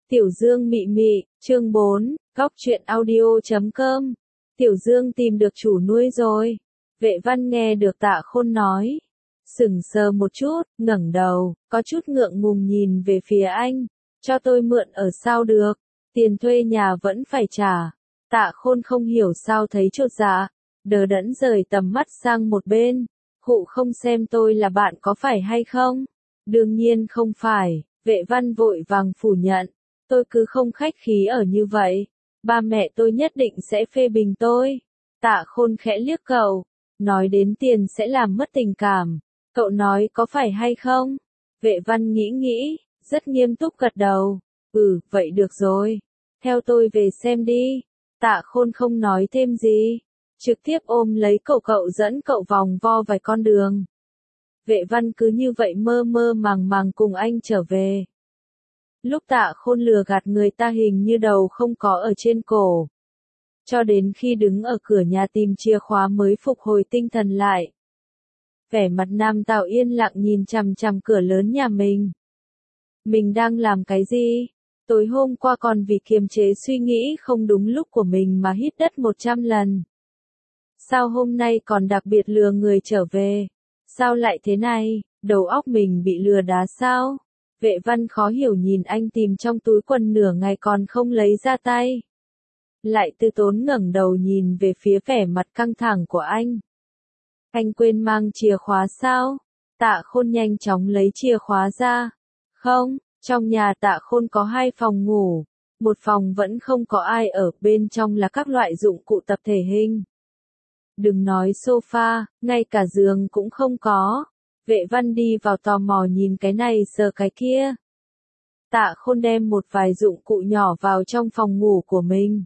Tiểu Dương mị mị, chương 4, góc truyện audio.com. Tiểu Dương tìm được chủ nuôi rồi. Vệ Văn nghe được Tạ Khôn nói. Sững sờ một chút, ngẩng đầu, có chút ngượng ngùng nhìn về phía anh. Cho tôi mượn ở sao được, tiền thuê nhà vẫn phải trả. Tạ Khôn không hiểu sao thấy chột dạ, đờ đẫn rời tầm mắt sang một bên. Cụ không xem tôi là bạn có phải hay không? Đương nhiên không phải, Vệ Văn vội vàng phủ nhận. Tôi cứ không khách khí ở như vậy. Ba mẹ tôi nhất định sẽ phê bình tôi. Tạ Khôn khẽ liếc cậu. Nói đến tiền sẽ làm mất tình cảm. Cậu nói có phải hay không? Vệ Văn nghĩ, rất nghiêm túc gật đầu. Vậy được rồi. Theo tôi về xem đi. Tạ Khôn không nói thêm gì. Trực tiếp ôm lấy cậu dẫn cậu vòng vo vài con đường. Vệ Văn cứ như vậy mơ mơ màng cùng anh trở về. Lúc Tạ Khôn lừa gạt người ta hình như đầu không có ở trên cổ. Cho đến khi đứng ở cửa nhà tìm chìa khóa mới phục hồi tinh thần lại. Vẻ mặt Nam Tào yên lặng nhìn chằm chằm cửa lớn nhà mình. Mình đang làm cái gì? Tối hôm qua còn vì kiềm chế suy nghĩ không đúng lúc của mình mà hít đất 100 lần. Sao hôm nay còn đặc biệt lừa người trở về? Sao lại thế này? Đầu óc mình bị lừa đá sao? Vệ Văn khó hiểu nhìn anh tìm trong túi quần nửa ngày còn không lấy ra tay. Lại từ tốn ngẩng đầu nhìn về phía vẻ mặt căng thẳng của anh. Anh quên mang chìa khóa sao? Tạ Khôn nhanh chóng lấy chìa khóa ra. Không, trong nhà Tạ Khôn có 2 phòng ngủ. Một phòng vẫn không có ai ở, bên trong là các loại dụng cụ tập thể hình. Đừng nói sofa, ngay cả giường cũng không có. Vệ Văn đi vào tò mò nhìn cái này sờ cái kia. Tạ Khôn đem một vài dụng cụ nhỏ vào trong phòng ngủ của mình.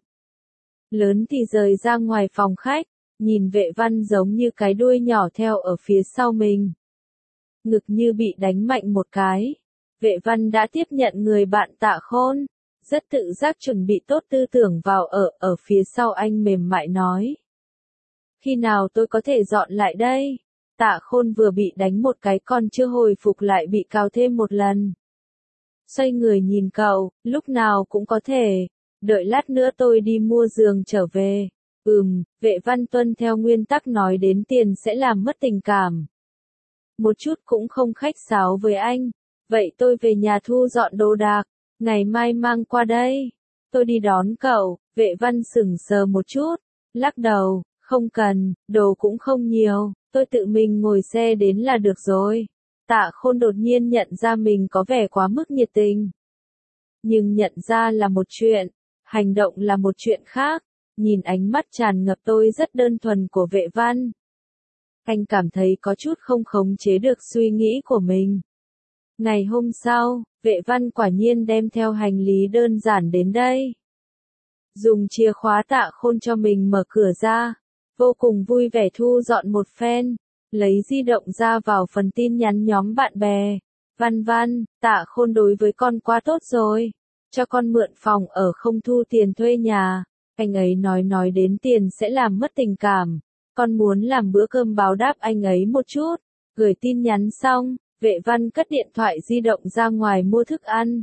Lớn thì rời ra ngoài phòng khách, nhìn Vệ Văn giống như cái đuôi nhỏ theo ở phía sau mình. Ngực như bị đánh mạnh một cái. Vệ Văn đã tiếp nhận người bạn Tạ Khôn, rất tự giác chuẩn bị tốt tư tưởng vào ở phía sau anh mềm mại nói. Khi nào tôi có thể dọn lại đây? Tạ Khôn vừa bị đánh một cái còn chưa hồi phục lại bị cào thêm một lần. Xoay người nhìn cậu, lúc nào cũng có thể. Đợi lát nữa tôi đi mua giường trở về. Vệ Văn tuân theo nguyên tắc nói đến tiền sẽ làm mất tình cảm. Một chút cũng không khách sáo với anh. Vậy tôi về nhà thu dọn đồ đạc. Ngày mai mang qua đây. Tôi đi đón cậu. Vệ Văn sững sờ một chút. Lắc đầu, không cần, đồ cũng không nhiều. Tôi tự mình ngồi xe đến là được rồi. Tạ Khôn đột nhiên nhận ra mình có vẻ quá mức nhiệt tình. Nhưng nhận ra là một chuyện, hành động là một chuyện khác. Nhìn ánh mắt tràn ngập tôi rất đơn thuần của Vệ Văn. Anh cảm thấy có chút không khống chế được suy nghĩ của mình. Ngày hôm sau, Vệ Văn quả nhiên đem theo hành lý đơn giản đến đây. Dùng chìa khóa Tạ Khôn cho mình mở cửa ra. Vô cùng vui vẻ thu dọn một phen, lấy di động ra vào phần tin nhắn nhóm bạn bè. Văn, Tạ Khôn đối với con quá tốt rồi. Cho con mượn phòng ở không thu tiền thuê nhà. Anh ấy nói đến tiền sẽ làm mất tình cảm. Con muốn làm bữa cơm báo đáp anh ấy một chút. Gửi tin nhắn xong, Vệ Văn cất điện thoại di động ra ngoài mua thức ăn.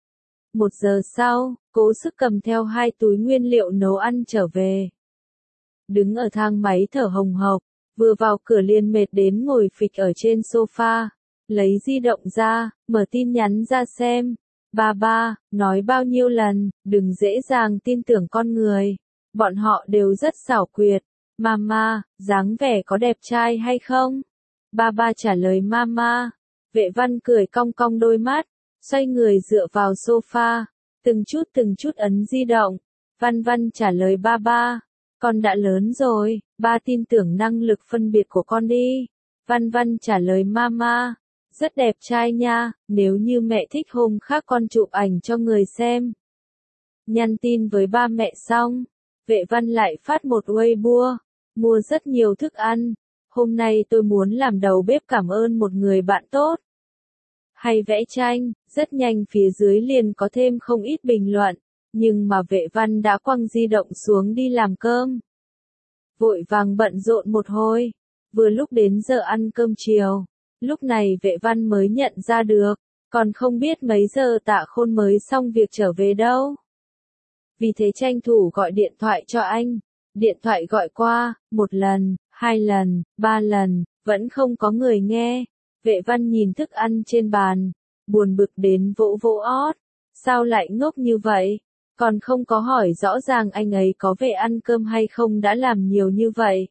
1 giờ sau, cố sức cầm theo 2 túi nguyên liệu nấu ăn trở về. Đứng ở thang máy thở hồng hộc, vừa vào cửa liền mệt đến ngồi phịch ở trên sofa, lấy di động ra, mở tin nhắn ra xem. Ba, nói bao nhiêu lần, đừng dễ dàng tin tưởng con người. Bọn họ đều rất xảo quyệt. Mama, dáng vẻ có đẹp trai hay không? Ba trả lời mama. Vệ Văn cười cong cong đôi mắt, xoay người dựa vào sofa, từng chút ấn di động. Văn trả lời ba. Con đã lớn rồi, ba tin tưởng năng lực phân biệt của con đi. Văn trả lời mama. Rất đẹp trai nha, nếu như mẹ thích hôm khác con chụp ảnh cho người xem. Nhắn tin với ba mẹ xong, Vệ Văn lại phát một Weibo, mua rất nhiều thức ăn. Hôm nay tôi muốn làm đầu bếp cảm ơn một người bạn tốt. Hay vẽ tranh, rất nhanh phía dưới liền có thêm không ít bình luận. Nhưng mà Vệ Văn đã quăng di động xuống đi làm cơm. Vội vàng bận rộn một hồi. Vừa lúc đến giờ ăn cơm chiều. Lúc này Vệ Văn mới nhận ra được. Còn không biết mấy giờ Tạ Khôn mới xong việc trở về đâu. Vì thế tranh thủ gọi điện thoại cho anh. Điện thoại gọi qua, 1 lần, 2 lần, 3 lần, vẫn không có người nghe. Vệ Văn nhìn thức ăn trên bàn, buồn bực đến vỗ vỗ ót. Sao lại ngốc như vậy? Còn không có hỏi rõ ràng anh ấy có về ăn cơm hay không đã làm nhiều như vậy.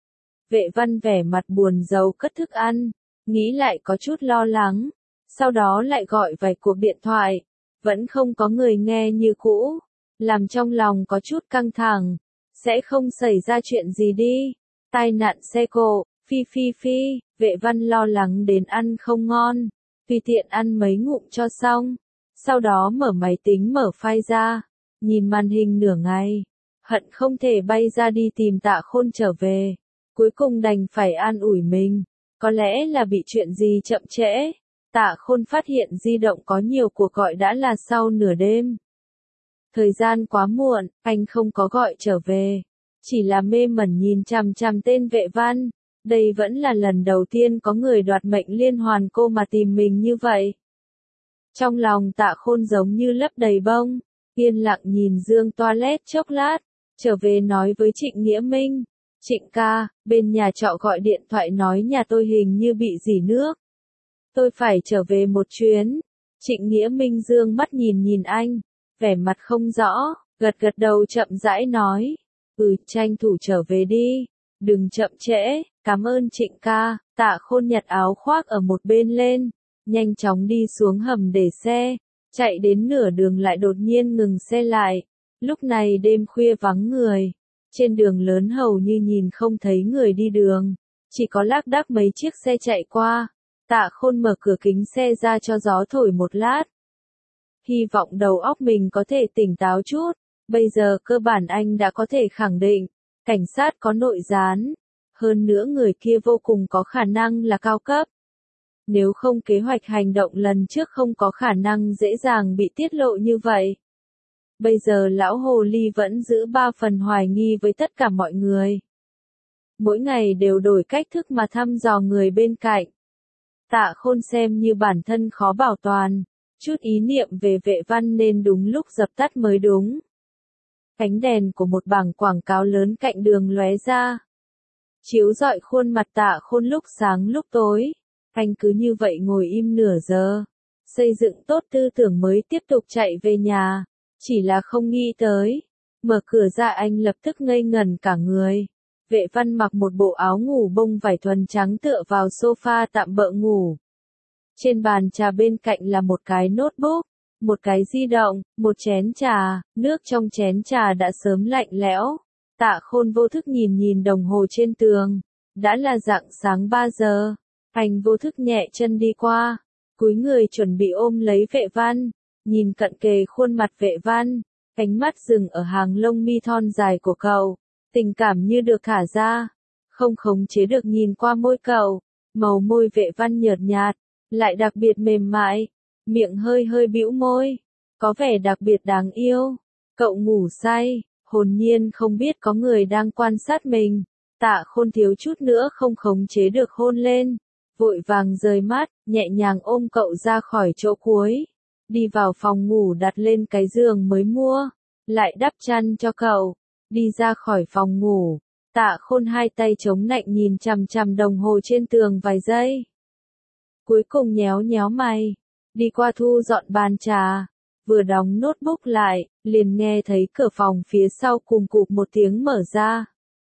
Vệ Văn vẻ mặt buồn rầu cất thức ăn, nghĩ lại có chút lo lắng. Sau đó lại gọi vài cuộc điện thoại, vẫn không có người nghe như cũ. Làm trong lòng có chút căng thẳng, sẽ không xảy ra chuyện gì đi. Tai nạn xe cộ, phi, Vệ Văn lo lắng đến ăn không ngon, tùy tiện ăn mấy ngụm cho xong. Sau đó mở máy tính mở file ra, nhìn màn hình nửa ngày, hận không thể bay ra đi tìm Tạ Khôn trở về. Cuối cùng đành phải an ủi mình, có lẽ là bị chuyện gì chậm trễ. Tạ Khôn phát hiện di động có nhiều cuộc gọi đã là sau nửa đêm. Thời gian quá muộn, anh không có gọi trở về. Chỉ là mê mẩn nhìn chằm chằm tên Vệ Văn. Đây vẫn là lần đầu tiên có người đoạt mệnh liên hoàn cô mà tìm mình như vậy. Trong lòng Tạ Khôn giống như lấp đầy bông, yên lặng nhìn giường toilet chốc lát, trở về nói với Trịnh Nghĩa Minh. Trịnh ca, bên nhà trọ gọi điện thoại nói nhà tôi hình như bị rỉ nước. Tôi phải trở về một chuyến. Trịnh Nghĩa Minh dương mắt nhìn anh, vẻ mặt không rõ, gật đầu chậm rãi nói. Tranh thủ trở về đi, đừng chậm trễ, cảm ơn Trịnh ca. Tạ Khôn nhặt áo khoác ở một bên lên, nhanh chóng đi xuống hầm để xe, chạy đến nửa đường lại đột nhiên ngừng xe lại. Lúc này đêm khuya vắng người, trên đường lớn hầu như nhìn không thấy người đi đường, chỉ có lác đác mấy chiếc xe chạy qua. Tạ Khôn mở cửa kính xe ra cho gió thổi một lát. Hy vọng đầu óc mình có thể tỉnh táo chút, bây giờ cơ bản anh đã có thể khẳng định, cảnh sát có nội gián, hơn nữa người kia vô cùng có khả năng là cao cấp. Nếu không kế hoạch hành động lần trước không có khả năng dễ dàng bị tiết lộ như vậy. Bây giờ lão hồ ly vẫn giữ 3 phần hoài nghi với tất cả mọi người. Mỗi ngày đều đổi cách thức mà thăm dò người bên cạnh. Tạ Khôn xem như bản thân khó bảo toàn, chút ý niệm về Vệ Văn nên đúng lúc dập tắt mới đúng. Ánh đèn của một bảng quảng cáo lớn cạnh đường lóe ra, chiếu rọi khuôn mặt Tạ Khôn lúc sáng lúc tối. Anh cứ như vậy ngồi im nửa giờ, xây dựng tốt tư tưởng mới tiếp tục chạy về nhà. Chỉ là không nghĩ tới, mở cửa ra anh lập tức ngây ngẩn cả người. Vệ Văn mặc một bộ áo ngủ bông vải thuần trắng tựa vào sofa tạm bợ ngủ. Trên bàn trà bên cạnh là một cái notebook, một cái di động, một chén trà, nước trong chén trà đã sớm lạnh lẽo. Tạ Khôn vô thức nhìn đồng hồ trên tường, đã là rạng sáng 3 giờ. Anh vô thức nhẹ chân đi qua, cúi người chuẩn bị ôm lấy Vệ Văn, nhìn cận kề khuôn mặt Vệ Văn, ánh mắt dừng ở hàng lông mi thon dài của cậu, tình cảm như được thả ra, không khống chế được nhìn qua môi cậu, màu môi Vệ Văn nhợt nhạt, lại đặc biệt mềm mại, miệng hơi bĩu môi, có vẻ đặc biệt đáng yêu. Cậu ngủ say, hồn nhiên không biết có người đang quan sát mình. Tạ Khôn thiếu chút nữa không khống chế được hôn lên, vội vàng rời mắt, nhẹ nhàng ôm cậu ra khỏi chỗ cuối, đi vào phòng ngủ đặt lên cái giường mới mua, lại đắp chăn cho cậu, đi ra khỏi phòng ngủ. Tạ Khôn hai tay chống nạnh nhìn chằm chằm đồng hồ trên tường vài giây. Cuối cùng nhéo mày, đi qua thu dọn bàn trà, vừa đóng notebook lại, liền nghe thấy cửa phòng phía sau cùm cụp một tiếng mở ra.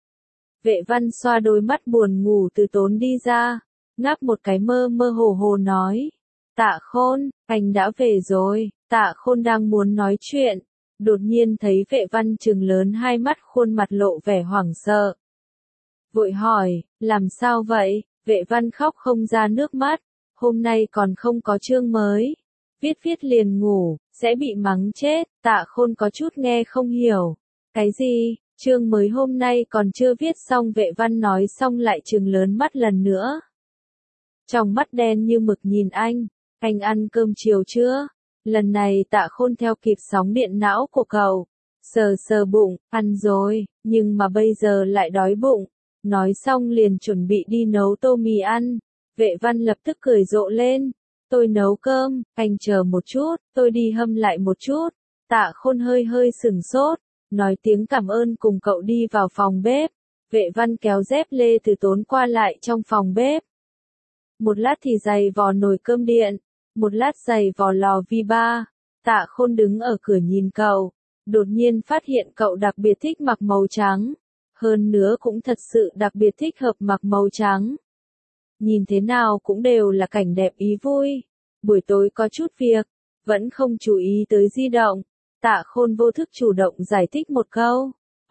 Vệ Văn xoa đôi mắt buồn ngủ từ tốn đi ra, ngáp một cái mơ hồ nói. Tạ Khôn, anh đã về rồi. Tạ Khôn đang muốn nói chuyện, đột nhiên thấy Vệ Văn trừng lớn hai mắt, khuôn mặt lộ vẻ hoảng sợ. Vội hỏi, làm sao vậy? Vệ Văn khóc không ra nước mắt, hôm nay còn không có chương mới. Viết liền ngủ, sẽ bị mắng chết. Tạ Khôn có chút nghe không hiểu. Cái gì? Chương mới hôm nay còn chưa viết xong. Vệ Văn nói xong lại trừng lớn mắt lần nữa. Trong mắt đen như mực nhìn anh ăn cơm chiều chưa? Lần này Tạ Khôn theo kịp sóng điện não của cậu, sờ bụng, ăn rồi, nhưng mà bây giờ lại đói bụng. Nói xong liền chuẩn bị đi nấu tô mì ăn. Vệ Văn lập tức cười rộ lên. tôi nấu cơm, anh chờ một chút, tôi đi hâm lại một chút. Tạ Khôn hơi hơi sửng sốt, nói tiếng cảm ơn cùng cậu đi vào phòng bếp. Vệ Văn kéo dép lê từ tốn qua lại trong phòng bếp. Một lát thì giày vò nồi cơm điện, một lát giày vò lò vi ba. Tạ Khôn đứng ở cửa nhìn cậu, đột nhiên phát hiện cậu đặc biệt thích mặc màu trắng. Hơn nữa cũng thật sự đặc biệt thích hợp mặc màu trắng. Nhìn thế nào cũng đều là cảnh đẹp ý vui. Buổi tối có chút việc, vẫn không chú ý tới di động. Tạ Khôn vô thức chủ động giải thích một câu.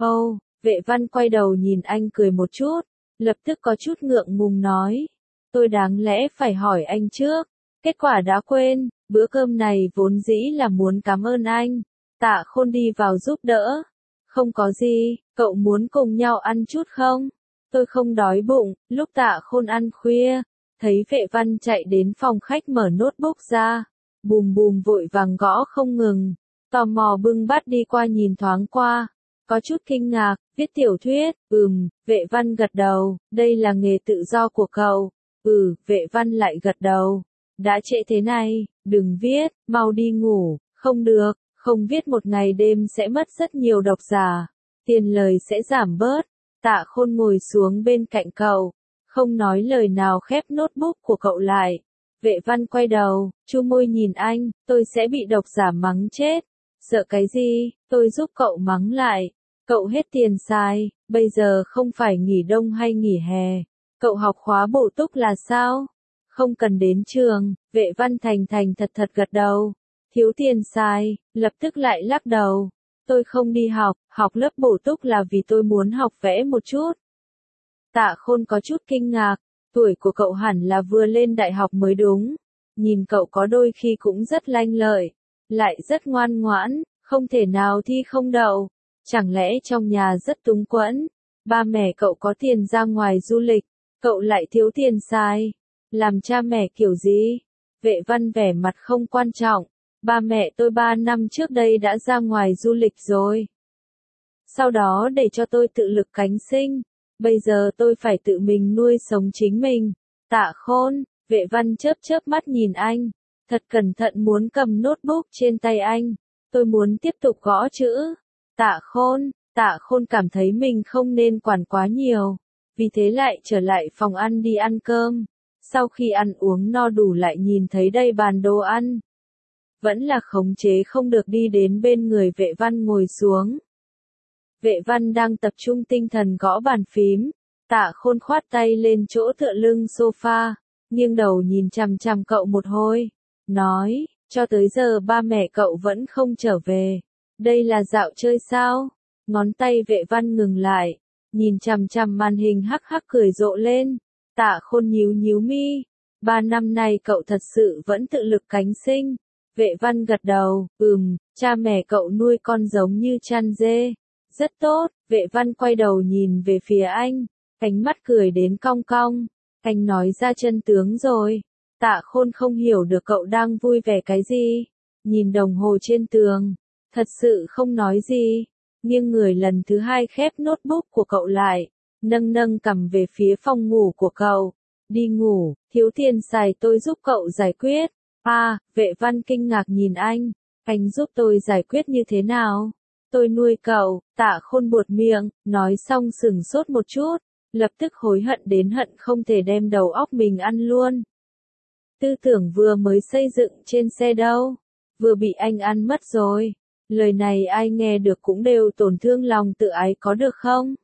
Vệ Văn quay đầu nhìn anh cười một chút, lập tức có chút ngượng ngùng nói. Tôi đáng lẽ phải hỏi anh trước, kết quả đã quên, bữa cơm này vốn dĩ là muốn cảm ơn anh. Tạ Khôn đi vào giúp đỡ. Không có gì, cậu muốn cùng nhau ăn chút không? Tôi không đói bụng. Lúc Tạ Khôn ăn khuya, thấy Vệ Văn chạy đến phòng khách mở notebook ra, bùm bùm vội vàng gõ không ngừng, tò mò bưng bát đi qua nhìn thoáng qua, có chút kinh ngạc, viết tiểu thuyết, Vệ Văn gật đầu, đây là nghề tự do của cậu, Vệ Văn lại gật đầu, đã trễ thế này, đừng viết, mau đi ngủ, không được, không viết một ngày đêm sẽ mất rất nhiều độc giả, tiền lời sẽ giảm bớt. Tạ Khôn ngồi xuống bên cạnh cậu, không nói lời nào khép notebook của cậu lại. Vệ Văn quay đầu, chu môi nhìn anh, tôi sẽ bị độc giả mắng chết. Sợ cái gì, tôi giúp cậu mắng lại. Cậu hết tiền xài, bây giờ không phải nghỉ đông hay nghỉ hè. Cậu học khóa bổ túc là sao? Không cần đến trường. Vệ Văn thành thành thật thật gật đầu. Thiếu tiền xài, lập tức lại lắc đầu. Tôi không đi học lớp bổ túc là vì tôi muốn học vẽ một chút. Tạ Khôn có chút kinh ngạc, tuổi của cậu hẳn là vừa lên đại học mới đúng. Nhìn cậu có đôi khi cũng rất lanh lợi, lại rất ngoan ngoãn, không thể nào thi không đậu. Chẳng lẽ trong nhà rất túng quẫn, ba mẹ cậu có tiền ra ngoài du lịch, cậu lại thiếu tiền xài. Làm cha mẹ kiểu gì? Vệ Văn vẻ mặt không quan trọng. Ba mẹ tôi 3 năm trước đây đã ra ngoài du lịch rồi. Sau đó để cho tôi tự lực cánh sinh. Bây giờ tôi phải tự mình nuôi sống chính mình. Tạ Khôn, Vệ Văn chớp chớp mắt nhìn anh. Thật cẩn thận muốn cầm notebook trên tay anh. Tôi muốn tiếp tục gõ chữ. Tạ Khôn cảm thấy mình không nên quản quá nhiều. Vì thế lại trở lại phòng ăn đi ăn cơm. Sau khi ăn uống no đủ lại nhìn thấy đầy bàn đồ ăn. Vẫn là khống chế không được đi đến bên người Vệ Văn ngồi xuống. Vệ Văn đang tập trung tinh thần gõ bàn phím. Tạ Khôn khoát tay lên chỗ tựa lưng sofa, nghiêng đầu nhìn chằm chằm cậu một hồi. Nói, cho tới giờ ba mẹ cậu vẫn không trở về. Đây là dạo chơi sao? Ngón tay Vệ Văn ngừng lại, nhìn chằm chằm màn hình hắc hắc cười rộ lên. Tạ Khôn nhíu nhíu mi. 3 năm nay cậu thật sự vẫn tự lực cánh sinh. Vệ Văn gật đầu, cha mẹ cậu nuôi con giống như chăn dê. Rất tốt. Vệ Văn quay đầu nhìn về phía anh, ánh mắt cười đến cong cong. Anh nói ra chân tướng rồi. Tạ Khôn không hiểu được cậu đang vui vẻ cái gì. Nhìn đồng hồ trên tường, thật sự không nói gì. Nghiêng người lần thứ 2 khép notebook của cậu lại, nâng cằm về phía phòng ngủ của cậu. Đi ngủ, thiếu tiền xài tôi giúp cậu giải quyết. Vệ Văn kinh ngạc nhìn anh giúp tôi giải quyết như thế nào? Tôi nuôi cậu. Tạ Khôn buột miệng, nói xong sửng sốt một chút, lập tức hối hận đến hận không thể đem đầu óc mình ăn luôn. Tư tưởng vừa mới xây dựng trên xe đâu, vừa bị anh ăn mất rồi. Lời này ai nghe được cũng đều tổn thương lòng tự ái có được không?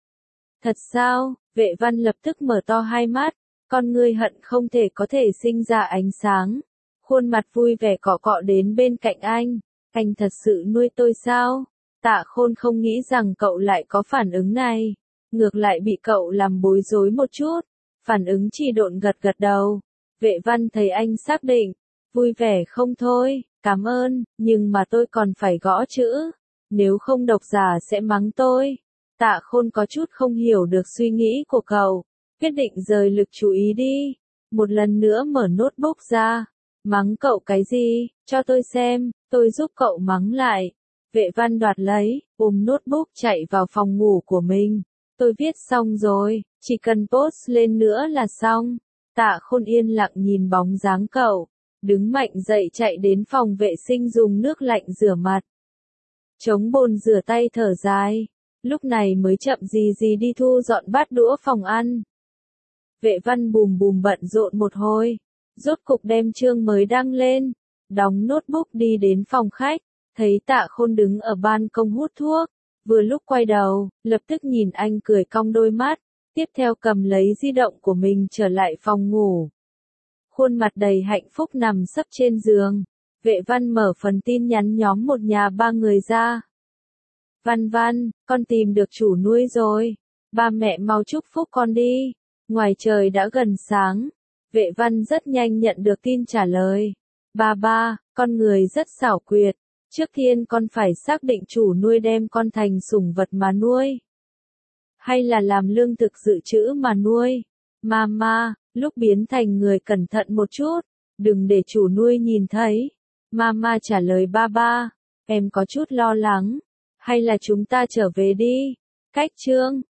Thật sao? Vệ Văn lập tức mở to hai mắt, con ngươi hận không thể có thể sinh ra ánh sáng. Khuôn mặt vui vẻ cọ cọ đến bên cạnh anh thật sự nuôi tôi sao? Tạ Khôn không nghĩ rằng cậu lại có phản ứng này, ngược lại bị cậu làm bối rối một chút, phản ứng chỉ độn gật gật đầu. Vệ Văn thấy anh xác định, vui vẻ không thôi, cảm ơn, nhưng mà tôi còn phải gõ chữ, nếu không độc giả sẽ mắng tôi. Tạ Khôn có chút không hiểu được suy nghĩ của cậu, quyết định rời lực chú ý đi, một lần nữa mở notebook ra. Mắng cậu cái gì, cho tôi xem, tôi giúp cậu mắng lại. Vệ Văn đoạt lấy, ôm notebook chạy vào phòng ngủ của mình. Tôi viết xong rồi, chỉ cần post lên nữa là xong. Tạ Khôn yên lặng nhìn bóng dáng cậu. đứng mạnh dậy chạy đến phòng vệ sinh dùng nước lạnh rửa mặt. Chống bồn rửa tay thở dài, lúc này mới chậm gì gì đi thu dọn bát đũa phòng ăn. Vệ Văn bùm bùm bận rộn một hồi, rốt cục đem chương mới đăng lên, đóng notebook đi đến phòng khách, thấy Tạ Khôn đứng ở ban công hút thuốc, vừa lúc quay đầu, lập tức nhìn anh cười cong đôi mắt, tiếp theo cầm lấy di động của mình trở lại phòng ngủ. Khuôn mặt đầy hạnh phúc nằm sấp trên giường, Vệ Văn mở phần tin nhắn nhóm một nhà ba người ra. Văn Văn, con tìm được chủ nuôi rồi, ba mẹ mau chúc phúc con đi, ngoài trời đã gần sáng. Vệ Văn rất nhanh nhận được tin trả lời. Ba, con người rất xảo quyệt, trước tiên con phải xác định chủ nuôi đem con thành sủng vật mà nuôi, hay là làm lương thực dự trữ mà nuôi. Mama, lúc biến thành người cẩn thận một chút, đừng để chủ nuôi nhìn thấy. Mama trả lời ba, em có chút lo lắng, hay là chúng ta trở về đi. Cách chương